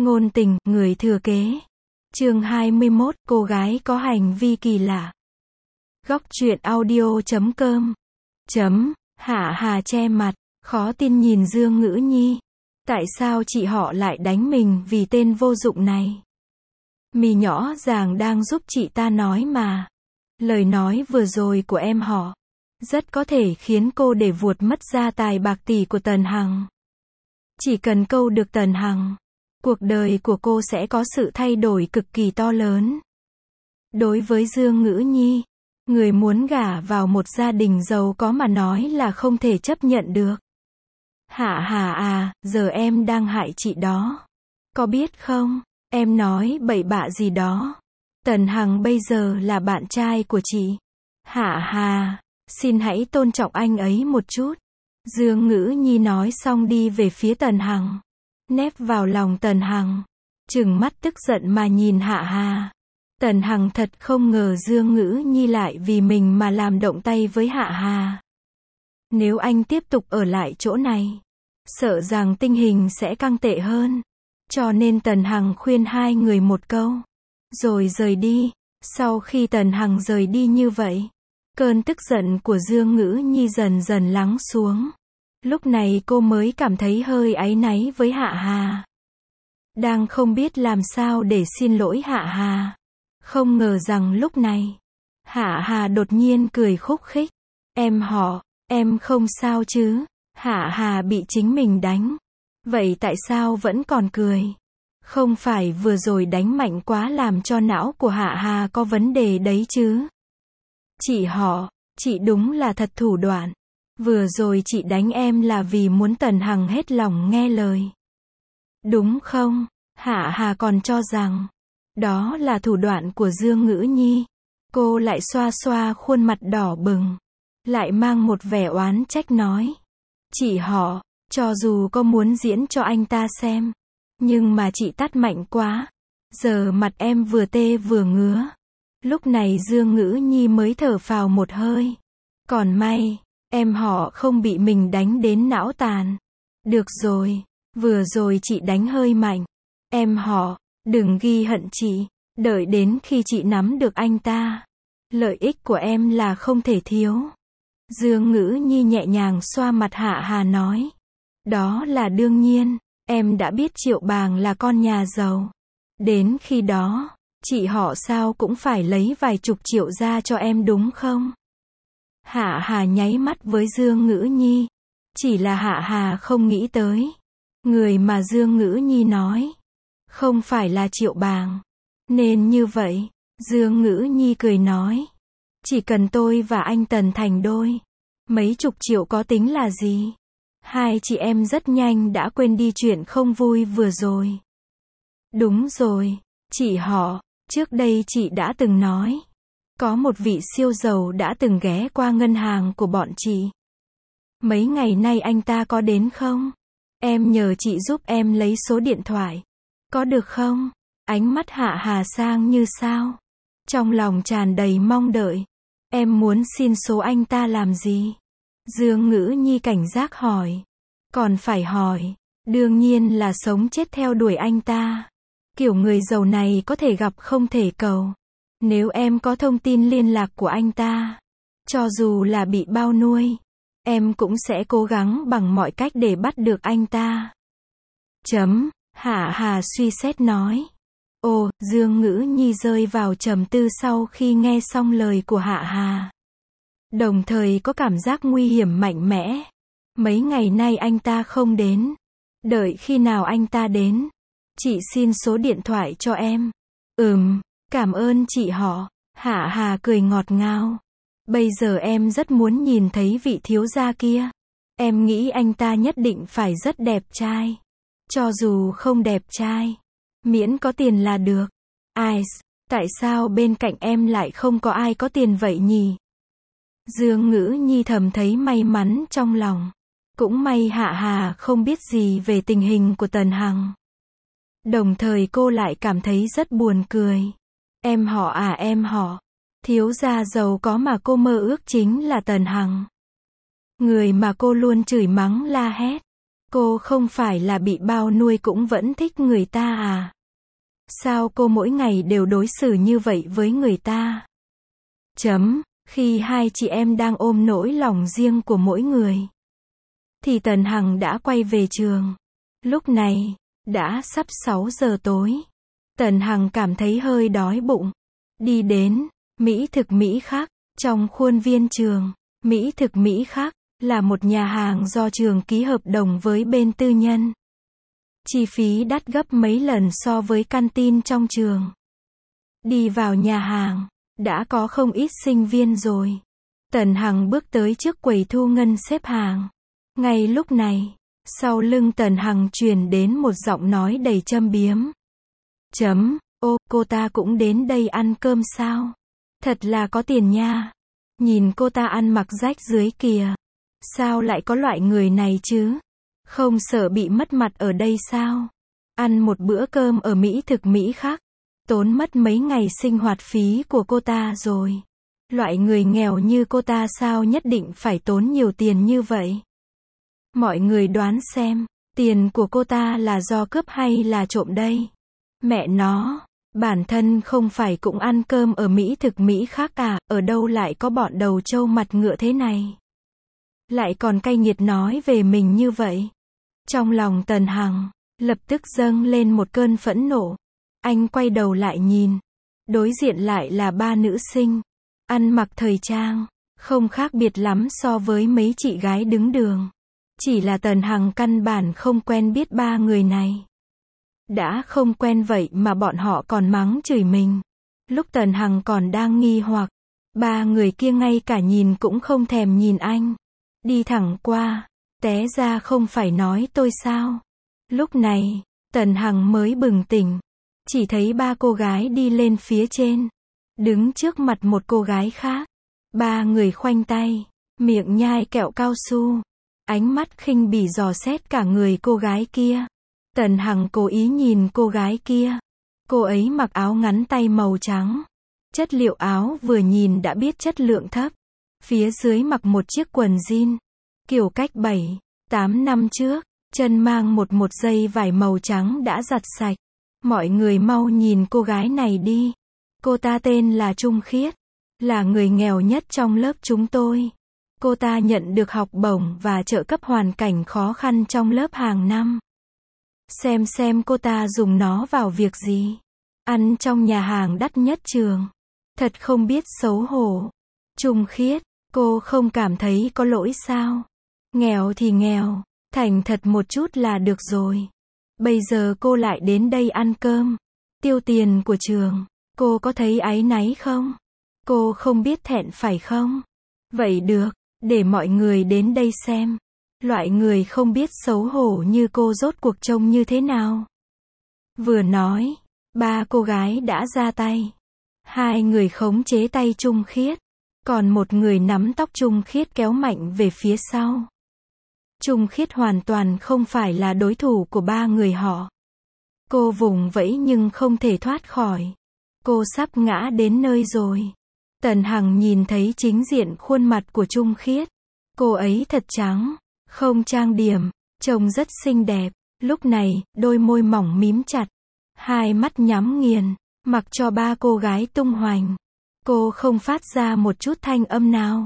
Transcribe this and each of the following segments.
Ngôn tình, người thừa kế. Chương 21, cô gái có hành vi kỳ lạ. Góc truyện audio.com. Hạ Hà che mặt, khó tin nhìn Dương Ngữ Nhi. Tại sao chị họ lại đánh mình vì tên vô dụng này? Mì nhỏ ràng đang giúp chị ta nói mà. Lời nói vừa rồi của em họ rất có thể khiến cô để vuột mất gia tài bạc tỷ của Tần Hằng. Chỉ cần câu được Tần Hằng, cuộc đời của cô sẽ có sự thay đổi cực kỳ to lớn. Đối với Dương Ngữ Nhi, người muốn gả vào một gia đình giàu có mà nói là không thể chấp nhận được. Hạ Hà à, giờ em đang hại chị đó. Có biết không, em nói bậy bạ gì đó. Tần Hằng bây giờ là bạn trai của chị. Hạ Hà, xin hãy tôn trọng anh ấy một chút. Dương Ngữ Nhi nói xong đi về phía Tần Hằng. Nép vào lòng Tần Hằng, trừng mắt tức giận mà nhìn Hạ Hà. Tần Hằng thật không ngờ Dương Ngữ Nhi lại vì mình mà làm động tay với Hạ Hà. Nếu anh tiếp tục ở lại chỗ này, sợ rằng tình hình sẽ căng tệ hơn. Cho nên Tần Hằng khuyên hai người một câu, rồi rời đi. Sau khi Tần Hằng rời đi như vậy, cơn tức giận của Dương Ngữ Nhi dần dần lắng xuống. Lúc này cô mới cảm thấy hơi áy náy với Hạ Hà. Đang không biết làm sao để xin lỗi Hạ Hà. Không ngờ rằng lúc này, Hạ Hà đột nhiên cười khúc khích. Em họ, em không sao chứ? Hạ Hà bị chính mình đánh. Vậy tại sao vẫn còn cười? Không phải vừa rồi đánh mạnh quá làm cho não của Hạ Hà có vấn đề đấy chứ? Chị họ, chị đúng là thật thủ đoạn. Vừa rồi chị đánh em là vì muốn Tần Hằng hết lòng nghe lời. Đúng không? Hạ Hà còn cho rằng đó là thủ đoạn của Dương Ngữ Nhi. Cô lại xoa xoa khuôn mặt đỏ bừng, lại mang một vẻ oán trách nói. Chị họ, cho dù có muốn diễn cho anh ta xem, nhưng mà chị tát mạnh quá. Giờ mặt em vừa tê vừa ngứa. Lúc này Dương Ngữ Nhi mới thở phào một hơi. Còn may, em họ không bị mình đánh đến não tàn. Được rồi, vừa rồi chị đánh hơi mạnh. Em họ, đừng ghi hận chị. Đợi đến khi chị nắm được anh ta, lợi ích của em là không thể thiếu. Dương Ngữ Nhi nhẹ nhàng xoa mặt Hạ Hà nói. Đó là đương nhiên, em đã biết Triệu Bàng là con nhà giàu. Đến khi đó, chị họ sao cũng phải lấy vài chục triệu ra cho em đúng không? Hạ Hà nháy mắt với Dương Ngữ Nhi. Chỉ là Hạ Hà không nghĩ tới, người mà Dương Ngữ Nhi nói không phải là Triệu Bàng. Nên như vậy, Dương Ngữ Nhi cười nói. Chỉ cần tôi và anh Tần thành đôi, mấy chục triệu có tính là gì? Hai chị em rất nhanh đã quên đi chuyện không vui vừa rồi. Đúng rồi, chị họ, trước đây chị đã từng nói. Có một vị siêu giàu đã từng ghé qua ngân hàng của bọn chị. Mấy ngày nay anh ta có đến không? Em nhờ chị giúp em lấy số điện thoại. Có được không? Ánh mắt Hạ Hà sang như sao. Trong lòng tràn đầy mong đợi. Em muốn xin số anh ta làm gì? Dương Ngữ Nhi cảnh giác hỏi. Còn phải hỏi. Đương nhiên là sống chết theo đuổi anh ta. Kiểu người giàu này có thể gặp không thể cầu. Nếu em có thông tin liên lạc của anh ta, cho dù là bị bao nuôi, em cũng sẽ cố gắng bằng mọi cách để bắt được anh ta. Hạ Hà suy xét nói. Ồ, Dương Ngữ Nhi rơi vào trầm tư sau khi nghe xong lời của Hạ Hà. Đồng thời có cảm giác nguy hiểm mạnh mẽ. Mấy ngày nay anh ta không đến. Đợi khi nào anh ta đến, chị xin số điện thoại cho em. Cảm ơn chị họ. Hạ Hà cười ngọt ngào. Bây giờ em rất muốn nhìn thấy vị thiếu gia kia. Em nghĩ anh ta nhất định phải rất đẹp trai. Cho dù không đẹp trai, miễn có tiền là được. Ai, tại sao bên cạnh em lại không có ai có tiền vậy nhỉ? Dương Ngữ Nhi thầm thấy may mắn trong lòng. Cũng may Hạ Hà không biết gì về tình hình của Tần Hằng. Đồng thời cô lại cảm thấy rất buồn cười. Em họ à, em họ. Thiếu gia giàu có mà cô mơ ước chính là Tần Hằng. Người mà cô luôn chửi mắng la hét. Cô không phải là bị bao nuôi cũng vẫn thích người ta à? Sao cô mỗi ngày đều đối xử như vậy với người ta? Khi hai chị em đang ôm nỗi lòng riêng của mỗi người, thì Tần Hằng đã quay về trường. Lúc này, đã sắp 6 giờ tối. Tần Hằng cảm thấy hơi đói bụng. Đi đến Mỹ Thực Mỹ Khắc, trong khuôn viên trường. Mỹ Thực Mỹ Khắc là một nhà hàng do trường ký hợp đồng với bên tư nhân. Chi phí đắt gấp mấy lần so với canteen trong trường. Đi vào nhà hàng, đã có không ít sinh viên rồi. Tần Hằng bước tới trước quầy thu ngân xếp hàng. Ngay lúc này, sau lưng Tần Hằng truyền đến một giọng nói đầy châm biếm. Ô, cô ta cũng đến đây ăn cơm sao? Thật là có tiền nha. Nhìn cô ta ăn mặc rách rưới kìa. Sao lại có loại người này chứ? Không sợ bị mất mặt ở đây sao? Ăn một bữa cơm ở Mỹ Thực Mỹ Khắc, tốn mất mấy ngày sinh hoạt phí của cô ta rồi. Loại người nghèo như cô ta sao nhất định phải tốn nhiều tiền như vậy? Mọi người đoán xem, tiền của cô ta là do cướp hay là trộm đây? Mẹ nó, bản thân không phải cũng ăn cơm ở Mỹ Thực Mỹ Khắc à, ở đâu lại có bọn đầu trâu mặt ngựa thế này? Lại còn cay nghiệt nói về mình như vậy. Trong lòng Tần Hằng lập tức dâng lên một cơn phẫn nộ. Anh quay đầu lại nhìn. Đối diện lại là ba nữ sinh. Ăn mặc thời trang. Không khác biệt lắm so với mấy chị gái đứng đường. Chỉ là Tần Hằng căn bản không quen biết ba người này. Đã không quen vậy mà bọn họ còn mắng chửi mình. Lúc Tần Hằng còn đang nghi hoặc, ba người kia ngay cả nhìn cũng không thèm nhìn anh. Đi thẳng qua. Té ra không phải nói tôi sao? Lúc này, Tần Hằng mới bừng tỉnh. Chỉ thấy ba cô gái đi lên phía trên. Đứng trước mặt một cô gái khác. Ba người khoanh tay, miệng nhai kẹo cao su. Ánh mắt khinh bỉ dò xét cả người cô gái kia. Tần Hằng cố ý nhìn cô gái kia. Cô ấy mặc áo ngắn tay màu trắng. Chất liệu áo vừa nhìn đã biết chất lượng thấp. Phía dưới mặc một chiếc quần jean. Kiểu cách 7-8 năm trước, chân mang một dây vải màu trắng đã giặt sạch. Mọi người mau nhìn cô gái này đi. Cô ta tên là Trung Khiết, là người nghèo nhất trong lớp chúng tôi. Cô ta nhận được học bổng và trợ cấp hoàn cảnh khó khăn trong lớp hàng năm. Xem cô ta dùng nó vào việc gì. Ăn trong nhà hàng đắt nhất trường. Thật không biết xấu hổ. Trung Khiết, cô không cảm thấy có lỗi sao? Nghèo thì nghèo, thành thật một chút là được rồi. Bây giờ cô lại đến đây ăn cơm, tiêu tiền của trường. Cô có thấy áy náy không? Cô không biết thẹn phải không? Vậy được, để mọi người đến đây xem. Loại người không biết xấu hổ như cô rốt cuộc trông như thế nào. Vừa nói, ba cô gái đã ra tay. Hai người khống chế tay Trung Khiết. Còn một người nắm tóc Trung Khiết kéo mạnh về phía sau. Trung Khiết hoàn toàn không phải là đối thủ của ba người họ. Cô vùng vẫy nhưng không thể thoát khỏi. Cô sắp ngã đến nơi rồi. Tần Hằng nhìn thấy chính diện khuôn mặt của Trung Khiết. Cô ấy thật trắng, không trang điểm, trông rất xinh đẹp. Lúc này, đôi môi mỏng mím chặt. Hai mắt nhắm nghiền, mặc cho ba cô gái tung hoành. Cô không phát ra một chút thanh âm nào.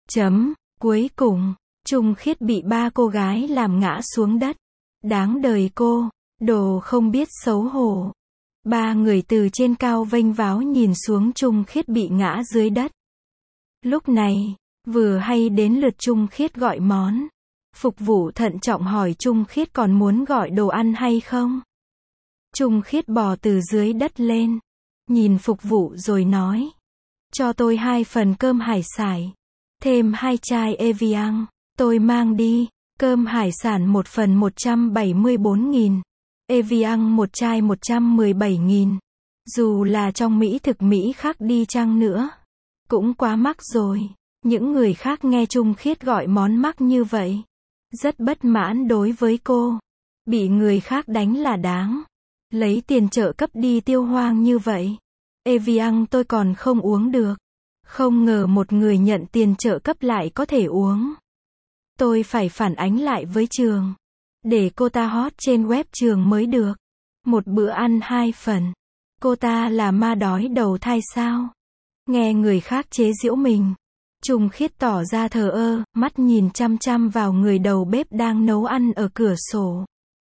Cuối cùng, Trung Khiết bị ba cô gái làm ngã xuống đất. Đáng đời cô, đồ không biết xấu hổ. Ba người từ trên cao vênh váo nhìn xuống Trung Khiết bị ngã dưới đất. Lúc này, vừa hay đến lượt Trung Khiết gọi món. Phục vụ thận trọng hỏi Trung Khiết còn muốn gọi đồ ăn hay không? Trung Khiết bò từ dưới đất lên, nhìn phục vụ rồi nói. Cho tôi 2 phần cơm hải sản, thêm 2 chai Evian. Tôi mang đi, cơm hải sản 1 phần 174.000, Evian 1 chai 117.000. Dù là trong Mỹ Thực Mỹ Khắc đi chăng nữa, cũng quá mắc rồi. Những người khác nghe Trung Khiết gọi món mắc như vậy, rất bất mãn đối với cô. Bị người khác đánh là đáng. Lấy tiền trợ cấp đi tiêu hoang như vậy. Evian tôi còn không uống được. Không ngờ một người nhận tiền trợ cấp lại có thể uống. Tôi phải phản ánh lại với trường. để cô ta hot trên web trường mới được. Một bữa ăn 2 phần. Cô ta là ma đói đầu thai sao? Nghe người khác chế giễu mình, Trung Khiết tỏ ra thờ ơ, mắt nhìn chăm chăm vào người đầu bếp đang nấu ăn ở cửa sổ.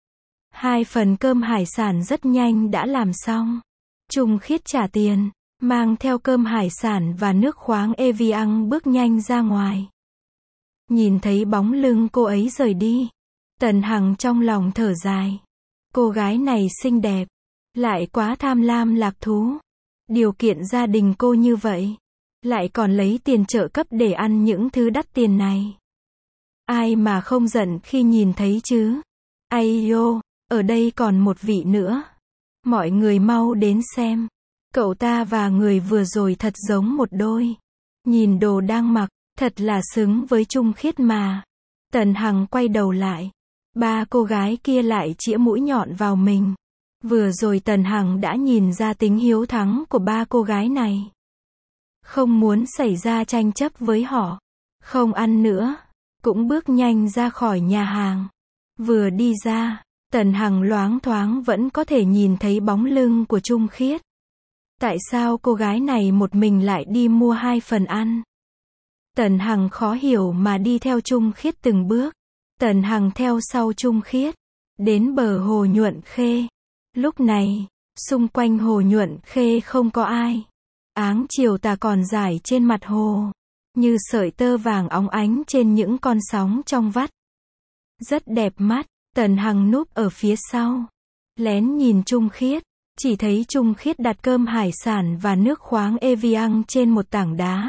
2 phần cơm hải sản rất nhanh đã làm xong. Trung Khiết trả tiền, mang theo cơm hải sản và nước khoáng Evian bước nhanh ra ngoài. Nhìn thấy bóng lưng cô ấy rời đi, Tần Hằng trong lòng thở dài. Cô gái này xinh đẹp, lại quá tham lam lạc thú. Điều kiện gia đình cô như vậy, lại còn lấy tiền trợ cấp để ăn những thứ đắt tiền này. Ai mà không giận khi nhìn thấy chứ? Ai yo, ở đây còn một vị nữa. Mọi người mau đến xem. Cậu ta và người vừa rồi thật giống một đôi. Nhìn đồ đang mặc, thật là xứng với Trung Khiết mà. Tần Hằng quay đầu lại. Ba cô gái kia lại chĩa mũi nhọn vào mình. Vừa rồi Tần Hằng đã nhìn ra tính hiếu thắng của ba cô gái này. Không muốn xảy ra tranh chấp với họ. Không ăn nữa. Cũng bước nhanh ra khỏi nhà hàng. Vừa đi ra, Tần Hằng loáng thoáng vẫn có thể nhìn thấy bóng lưng của Trung Khiết. Tại sao cô gái này một mình lại đi mua 2 phần ăn? Tần Hằng khó hiểu mà đi theo Trung Khiết từng bước. Tần Hằng theo sau Trung Khiết, đến bờ hồ Nhuận Khê. Lúc này, xung quanh hồ Nhuận Khê không có ai. Áng chiều tà còn rải trên mặt hồ, như sợi tơ vàng óng ánh trên những con sóng trong vắt. Rất đẹp mắt. Tần Hằng núp ở phía sau, lén nhìn Trung Khiết, chỉ thấy Trung Khiết đặt cơm hải sản và nước khoáng Evian trên một tảng đá.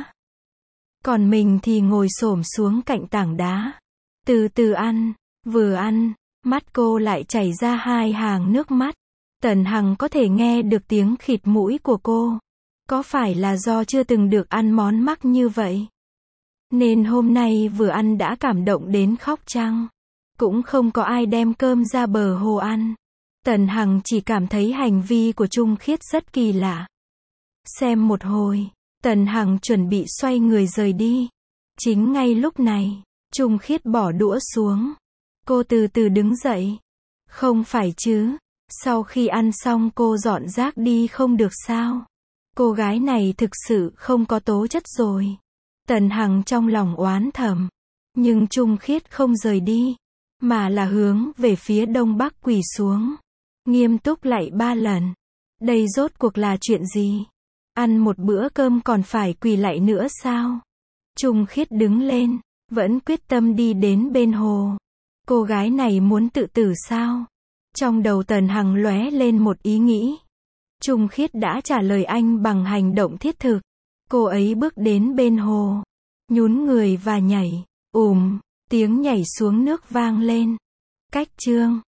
Còn mình thì ngồi xổm xuống cạnh tảng đá. Từ từ ăn, vừa ăn, mắt cô lại chảy ra 2 hàng nước mắt. Tần Hằng có thể nghe được tiếng khịt mũi của cô. Có phải là do chưa từng được ăn món mắc như vậy, nên hôm nay vừa ăn đã cảm động đến khóc chăng? Cũng không có ai đem cơm ra bờ hồ ăn. Tần Hằng chỉ cảm thấy hành vi của Trung Khiết rất kỳ lạ. Xem một hồi, Tần Hằng chuẩn bị xoay người rời đi. Chính ngay lúc này, Trung Khiết bỏ đũa xuống. Cô từ từ đứng dậy. Không phải chứ, sau khi ăn xong cô dọn rác đi không được sao? Cô gái này thực sự không có tố chất rồi. Tần Hằng trong lòng oán thầm. Nhưng Trung Khiết không rời đi, mà là hướng về phía đông bắc quỳ xuống. Nghiêm túc lạy 3 lần. Đây rốt cuộc là chuyện gì? Ăn một bữa cơm còn phải quỳ lạy nữa sao? Trung Khiết đứng lên, vẫn quyết tâm đi đến bên hồ. Cô gái này muốn tự tử sao? Trong đầu Tần Hằng lóe lên một ý nghĩ. Trung Khiết đã trả lời anh bằng hành động thiết thực. Cô ấy bước đến bên hồ, nhún người và nhảy. Tiếng nhảy xuống nước vang lên. Cách chương